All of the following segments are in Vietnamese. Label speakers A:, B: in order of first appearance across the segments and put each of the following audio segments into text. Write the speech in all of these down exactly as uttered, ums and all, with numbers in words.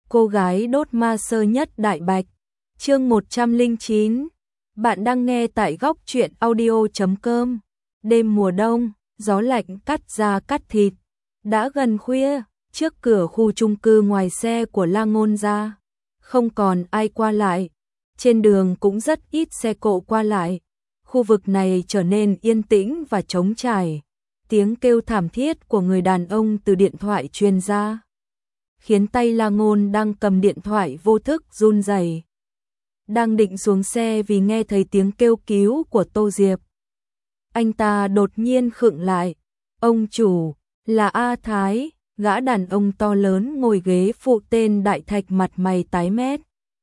A: Cô gái đốt ma sơ nhất Đại Bạch. Chương một trăm lẻ chín. Bạn đang nghe tại góc truyện audio chấm com. Đêm mùa đông, gió lạnh cắt da cắt thịt. Đã gần khuya, trước cửa khu chung cư ngoài xe của La Ngôn ra, không còn ai qua lại. Trên đường cũng rất ít xe cộ qua lại. Khu vực này trở nên yên tĩnh và trống trải. Tiếng kêu thảm thiết của người đàn ông từ điện thoại truyền ra, khiến tay La Ngôn đang cầm điện thoại vô thức run rẩy. Đang định xuống xe vì nghe thấy tiếng kêu cứu của Tô Diệp. Anh ta đột nhiên khựng lại. Ông chủ, là A Thái, gã đàn ông to lớn ngồi ghế phụ tên Đại Thạch mặt mày tái mét.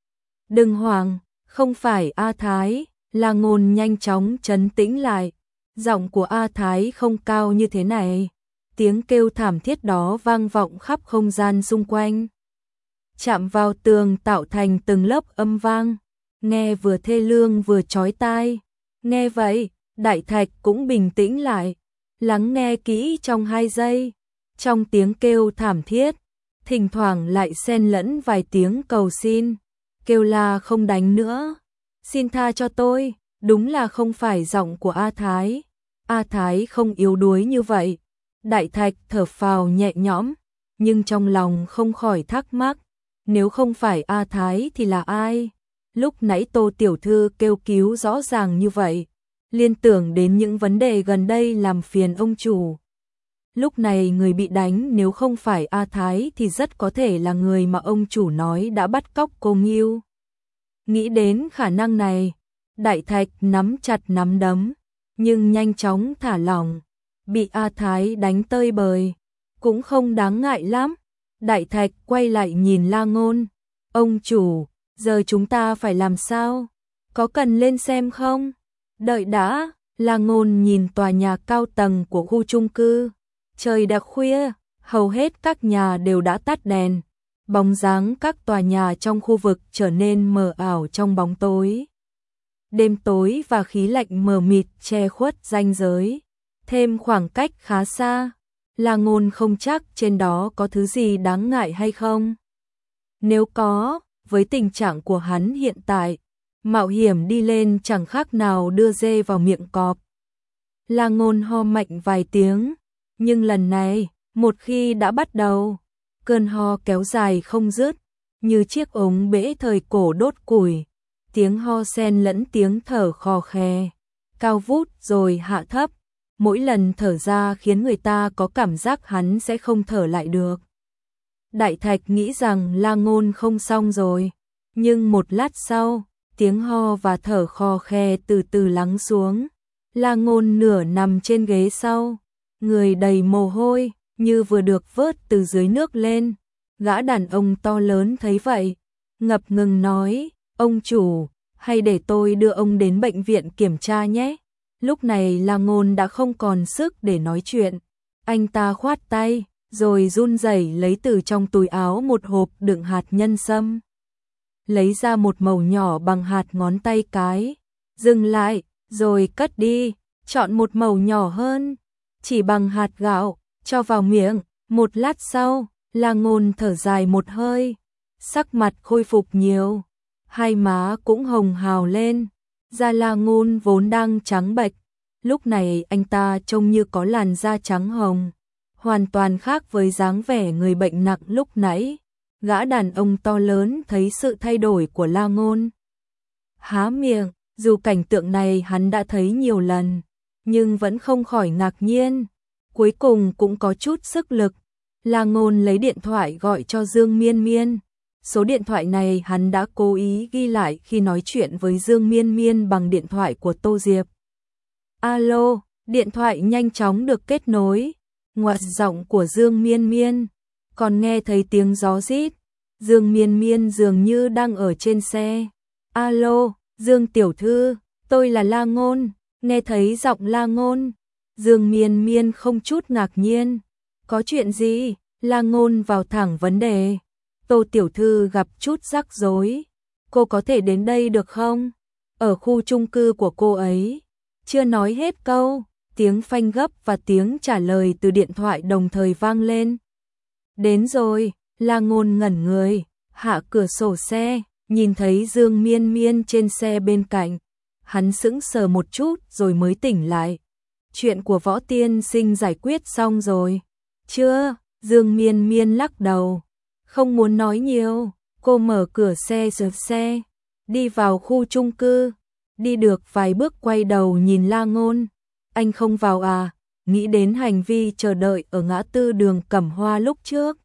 A: Đừng hoảng, không phải A Thái. La Ngôn nhanh chóng trấn tĩnh lại. Giọng của A Thái không cao như thế này. Tiếng kêu thảm thiết đó vang vọng khắp không gian xung quanh, chạm vào tường tạo thành từng lớp âm vang, nghe vừa thê lương vừa chói tai. Nghe vậy, Đại Thạch cũng bình tĩnh lại, lắng nghe kỹ trong hai giây. Trong tiếng kêu thảm thiết, thỉnh thoảng lại xen lẫn vài tiếng cầu xin, kêu la không đánh nữa, xin tha cho tôi. Đúng là không phải giọng của A Thái. A Thái không yếu đuối như vậy. Đại Thạch thở phào nhẹ nhõm, nhưng trong lòng không khỏi thắc mắc, nếu không phải A Thái thì là ai? Lúc nãy Tô tiểu thư kêu cứu rõ ràng như vậy, liên tưởng đến những vấn đề gần đây làm phiền ông chủ. Lúc này người bị đánh nếu không phải A Thái thì rất có thể là người mà ông chủ nói đã bắt cóc cô Nghiêu. Nghĩ đến khả năng này, Đại Thạch nắm chặt nắm đấm, nhưng nhanh chóng thả lỏng. Bị A Thái đánh tơi bời, cũng không đáng ngại lắm. Đại Thạch quay lại nhìn La Ngôn. Ông chủ, giờ chúng ta phải làm sao? Có cần lên xem không? Đợi đã. La Ngôn nhìn tòa nhà cao tầng của khu chung cư. Trời đã khuya, hầu hết các nhà đều đã tắt đèn. Bóng dáng các tòa nhà trong khu vực trở nên mờ ảo trong bóng tối. Đêm tối và khí lạnh mờ mịt che khuất ranh giới, thêm khoảng cách khá xa. La Ngôn không chắc trên đó có thứ gì đáng ngại hay không. Nếu có, với tình trạng của hắn hiện tại, mạo hiểm đi lên chẳng khác nào đưa dê vào miệng cọp. La Ngôn ho mạnh vài tiếng, nhưng lần này, một khi đã bắt đầu, cơn ho kéo dài không dứt, như chiếc ống bể thời cổ đốt củi. Tiếng ho xen lẫn tiếng thở khò khè, cao vút rồi hạ thấp. Mỗi lần thở ra khiến người ta có cảm giác hắn sẽ không thở lại được. Đại Thạch nghĩ rằng La Ngôn không xong rồi, nhưng một lát sau, tiếng ho và thở khò khe từ từ lắng xuống. La Ngôn nửa nằm trên ghế sau, người đầy mồ hôi, như vừa được vớt từ dưới nước lên. Gã đàn ông to lớn thấy vậy, ngập ngừng nói, ông chủ, hay để tôi đưa ông đến bệnh viện kiểm tra nhé. Lúc này La Ngôn đã không còn sức để nói chuyện. Anh ta khoát tay, rồi run rẩy lấy từ trong túi áo một hộp đựng hạt nhân sâm. Lấy ra một mẩu nhỏ bằng hạt ngón tay cái. Dừng lại, rồi cất đi. Chọn một mẩu nhỏ hơn, chỉ bằng hạt gạo, cho vào miệng. Một lát sau, La Ngôn thở dài một hơi. Sắc mặt khôi phục nhiều, hai má cũng hồng hào lên. Da La Ngôn vốn đang trắng bệch, lúc này anh ta trông như có làn da trắng hồng, hoàn toàn khác với dáng vẻ người bệnh nặng lúc nãy. Gã đàn ông to lớn thấy sự thay đổi của La Ngôn, há miệng. Dù cảnh tượng này hắn đã thấy nhiều lần, nhưng vẫn không khỏi ngạc nhiên. Cuối cùng cũng có chút sức lực. La Ngôn lấy điện thoại gọi cho Dương Miên Miên. Số điện thoại này hắn đã cố ý ghi lại khi nói chuyện với Dương Miên Miên bằng điện thoại của Tô Diệp. Alo, điện thoại nhanh chóng được kết nối. Ngoặt giọng của Dương Miên Miên, còn nghe thấy tiếng gió rít. Dương Miên Miên dường như đang ở trên xe. Alo, Dương tiểu thư, tôi là La Ngôn. Nghe thấy giọng La Ngôn, Dương Miên Miên không chút ngạc nhiên. Có chuyện gì? La Ngôn vào thẳng vấn đề. Tô tiểu thư gặp chút rắc rối, cô có thể đến đây được không? Ở khu chung cư của cô ấy. Chưa nói hết câu, tiếng phanh gấp và tiếng trả lời từ điện thoại đồng thời vang lên. Đến rồi. La Ngôn ngẩn người, hạ cửa sổ xe, nhìn thấy Dương Miên Miên trên xe bên cạnh. Hắn sững sờ một chút rồi mới tỉnh lại. Chuyện của Võ tiên sinh giải quyết xong rồi. Chưa, Dương Miên Miên lắc đầu. Không muốn nói nhiều, cô mở cửa xe rời xe. Đi vào khu chung cư. Đi được vài bước quay đầu nhìn La Ngôn. Anh không vào à? Nghĩ đến hành vi chờ đợi ở ngã tư đường Cẩm Hoa lúc trước.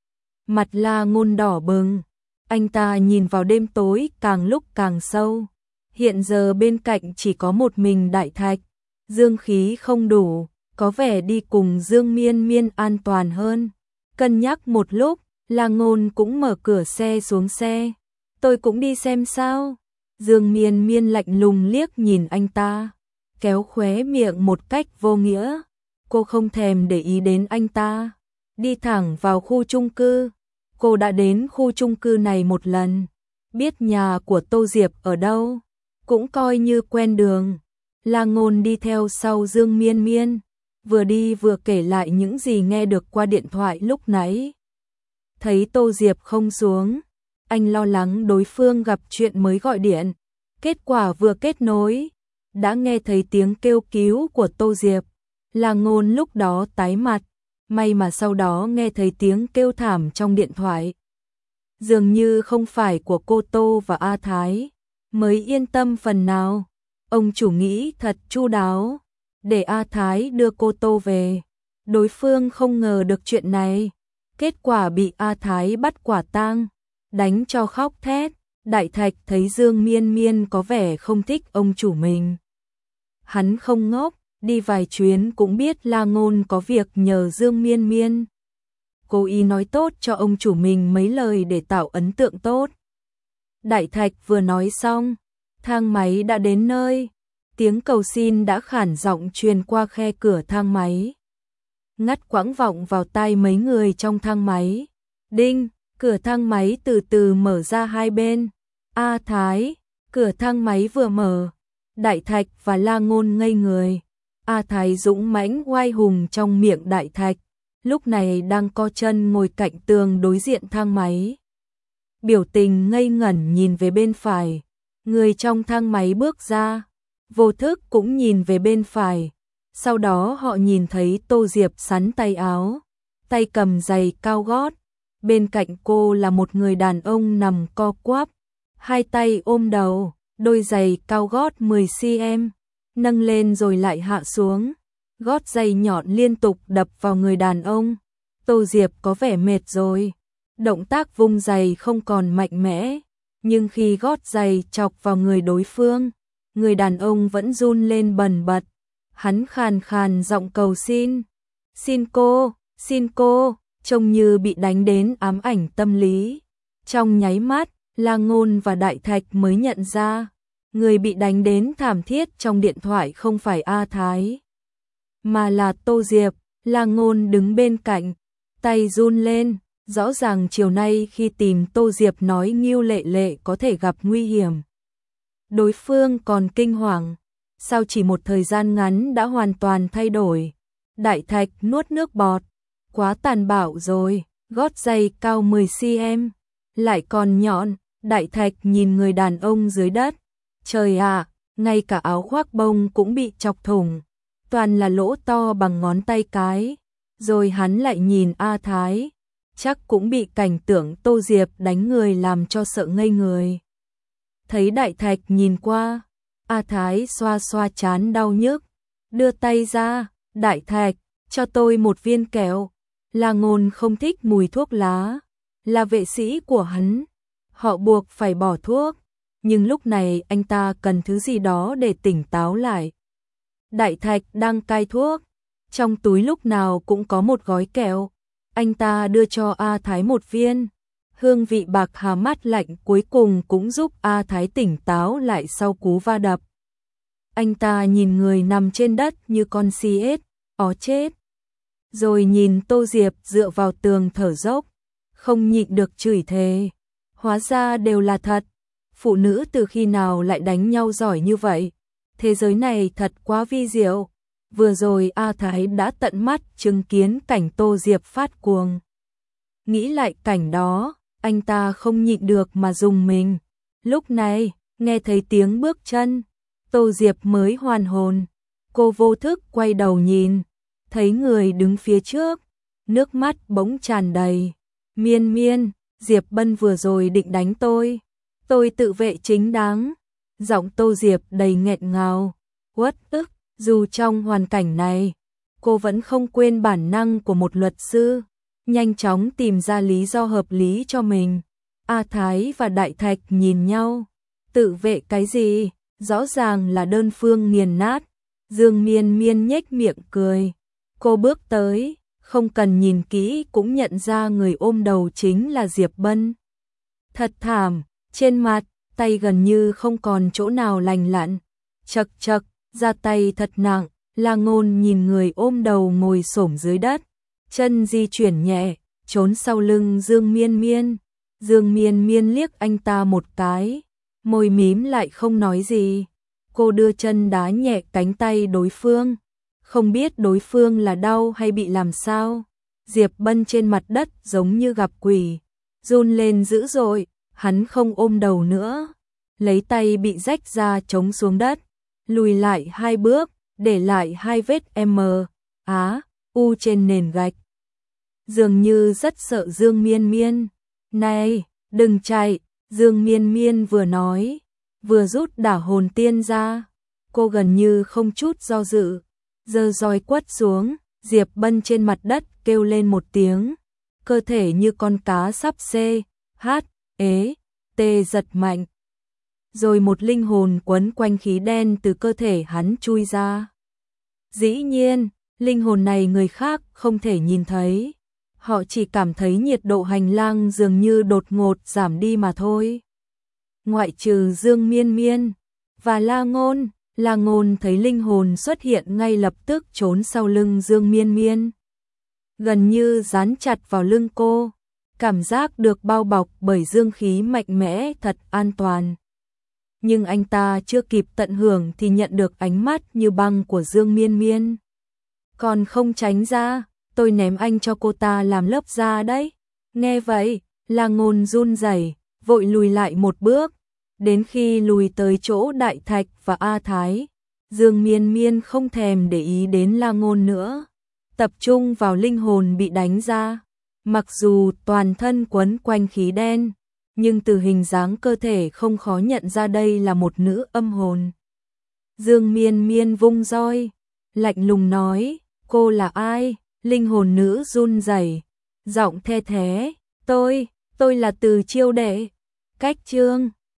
A: Mặt La Ngôn đỏ bừng. Anh ta nhìn vào đêm tối càng lúc càng sâu. Hiện giờ bên cạnh chỉ có một mình Đại Thạch. Dương khí không đủ, có vẻ đi cùng Dương Miên Miên an toàn hơn. Cân nhắc một lúc, La Ngôn cũng mở cửa xe xuống xe. Tôi cũng đi xem sao. Dương Miên Miên lạnh lùng liếc nhìn anh ta, kéo khóe miệng một cách vô nghĩa. Cô không thèm để ý đến anh ta, đi thẳng vào khu chung cư. Cô đã đến khu chung cư này một lần, biết nhà của Tô Diệp ở đâu, cũng coi như quen đường. La Ngôn đi theo sau Dương Miên Miên, vừa đi vừa kể lại những gì nghe được qua điện thoại lúc nãy. Thấy Tô Diệp không xuống, anh lo lắng đối phương gặp chuyện mới gọi điện. Kết quả vừa kết nối, đã nghe thấy tiếng kêu cứu của Tô Diệp. La Ngôn lúc đó tái mặt, may mà sau đó nghe thấy tiếng kêu thảm trong điện thoại. Dường như không phải của cô Tô và A Thái, mới yên tâm phần nào. Ông chủ nghĩ thật chu đáo, để A Thái đưa cô Tô về. Đối phương không ngờ được chuyện này, kết quả bị A Thái bắt quả tang, đánh cho khóc thét. Đại Thạch thấy Dương Miên Miên có vẻ không thích ông chủ mình. Hắn không ngốc, đi vài chuyến cũng biết La Ngôn có việc nhờ Dương Miên Miên. Cố ý nói tốt cho ông chủ mình mấy lời để tạo ấn tượng tốt. Đại Thạch vừa nói xong, thang máy đã đến nơi. Tiếng cầu xin đã khản giọng truyền qua khe cửa thang máy, ngắt quãng vọng vào tai mấy người trong thang máy. Đinh, cửa thang máy từ từ mở ra hai bên. A Thái, cửa thang máy vừa mở, Đại Thạch và La Ngôn ngây người. A Thái dũng mãnh oai hùng trong miệng Đại Thạch, lúc này đang co chân ngồi cạnh tường đối diện thang máy. Biểu tình ngây ngẩn nhìn về bên phải, người trong thang máy bước ra, vô thức cũng nhìn về bên phải. Sau đó họ nhìn thấy Tô Diệp xắn tay áo, tay cầm giày cao gót. Bên cạnh cô là một người đàn ông nằm co quắp, hai tay ôm đầu, đôi giày cao gót mười xăng-ti-mét, nâng lên rồi lại hạ xuống. Gót giày nhọn liên tục đập vào người đàn ông. Tô Diệp có vẻ mệt rồi, động tác vung giày không còn mạnh mẽ, nhưng khi gót giày chọc vào người đối phương, người đàn ông vẫn run lên bần bật. Hắn khàn khàn giọng cầu xin. Xin cô, xin cô, trông như bị đánh đến ám ảnh tâm lý. Trong nháy mắt, La Ngôn và Đại Thạch mới nhận ra, người bị đánh đến thảm thiết trong điện thoại không phải A Thái, mà là Tô Diệp. La Ngôn đứng bên cạnh, tay run lên, rõ ràng chiều nay khi tìm Tô Diệp nói Ngưu Lệ Lệ có thể gặp nguy hiểm. Đối phương còn kinh hoàng, sao chỉ một thời gian ngắn đã hoàn toàn thay đổi. Đại Thạch nuốt nước bọt, quá tàn bạo rồi, gót giày cao mười xăng-ti-mét, lại còn nhọn. Đại Thạch nhìn người đàn ông dưới đất, trời ạ, ngay cả áo khoác bông cũng bị chọc thủng, toàn là lỗ to bằng ngón tay cái. Rồi hắn lại nhìn A Thái, chắc cũng bị cảnh tượng Tô Diệp đánh người làm cho sợ ngây người. Thấy Đại Thạch nhìn qua, A Thái xoa xoa trán đau nhức, đưa tay ra. Đại Thạch, cho tôi một viên kẹo. La Ngôn không thích mùi thuốc lá, là vệ sĩ của hắn, họ buộc phải bỏ thuốc, nhưng lúc này anh ta cần thứ gì đó để tỉnh táo lại. Đại Thạch đang cai thuốc, trong túi lúc nào cũng có một gói kẹo. Anh ta đưa cho A Thái một viên, hương vị bạc hà mát lạnh cuối cùng cũng giúp A Thái tỉnh táo lại sau cú va đập. Anh ta nhìn người nằm trên đất như con si ếch, ó chết. Rồi nhìn Tô Diệp dựa vào tường thở dốc, không nhịn được chửi thề. Hóa ra đều là thật, phụ nữ từ khi nào lại đánh nhau giỏi như vậy. Thế giới này thật quá vi diệu. Vừa rồi A Thái đã tận mắt chứng kiến cảnh Tô Diệp phát cuồng. Nghĩ lại cảnh đó, anh ta không nhịn được mà rùng mình. Lúc này, nghe thấy tiếng bước chân, Tô Diệp mới hoàn hồn. Cô vô thức quay đầu nhìn, thấy người đứng phía trước, nước mắt bỗng tràn đầy. Miên Miên, Diệp Bân vừa rồi định đánh tôi. Tôi tự vệ chính đáng. Giọng Tô Diệp đầy nghẹn ngào, uất ức. Dù trong hoàn cảnh này, cô vẫn không quên bản năng của một luật sư, nhanh chóng tìm ra lý do hợp lý cho mình. A Thái và Đại Thạch nhìn nhau, tự vệ cái gì, rõ ràng là đơn phương nghiền nát. Dương Miên Miên nhếch miệng cười. Cô bước tới, không cần nhìn kỹ cũng nhận ra người ôm đầu chính là Diệp Bân. Thật thảm, trên mặt, tay gần như không còn chỗ nào lành lặn. Chật chật, ra tay thật nặng. La Ngôn nhìn người ôm đầu ngồi xổm dưới đất, chân di chuyển nhẹ, trốn sau lưng Dương Miên Miên. Dương Miên Miên liếc anh ta một cái, môi mím lại không nói gì. Cô đưa chân đá nhẹ cánh tay đối phương, không biết đối phương là đau hay bị làm sao. Diệp Bân trên mặt đất giống như gặp quỷ, run lên dữ dội, hắn không ôm đầu nữa, lấy tay bị rách ra chống xuống đất, lùi lại hai bước, để lại hai vết M, Á, U trên nền gạch. Dường như rất sợ Dương Miên Miên. Này, đừng chạy, Dương Miên Miên vừa nói, vừa rút đả hồn tiên ra. Cô gần như không chút do dự, giơ roi quất xuống. Diệp Bân trên mặt đất kêu lên một tiếng, cơ thể như con cá sắp xê, hát, ế, tê giật mạnh. Rồi một linh hồn quấn quanh khí đen từ cơ thể hắn chui ra. Dĩ nhiên, linh hồn này người khác không thể nhìn thấy. Họ chỉ cảm thấy nhiệt độ hành lang dường như đột ngột giảm đi mà thôi. Ngoại trừ Dương Miên Miên và La Ngôn, La Ngôn thấy linh hồn xuất hiện ngay lập tức trốn sau lưng Dương Miên Miên, gần như dán chặt vào lưng cô. Cảm giác được bao bọc bởi dương khí mạnh mẽ thật an toàn. Nhưng anh ta chưa kịp tận hưởng thì nhận được ánh mắt như băng của Dương Miên Miên. Còn không tránh ra, tôi ném anh cho cô ta làm lớp da đấy. Nghe vậy, La Ngôn run rẩy, vội lùi lại một bước. Đến khi lùi tới chỗ Đại Thạch và A Thái, Dương Miên Miên không thèm để ý đến La Ngôn nữa, tập trung vào linh hồn bị đánh ra. Mặc dù toàn thân quấn quanh khí đen, nhưng từ hình dáng cơ thể không khó nhận ra đây là một nữ âm hồn. Dương Miên Miên vung roi, lạnh lùng nói, cô là ai? Linh hồn nữ run rẩy, giọng the thé, tôi, tôi là Từ Chiêu Đệ. Cách chương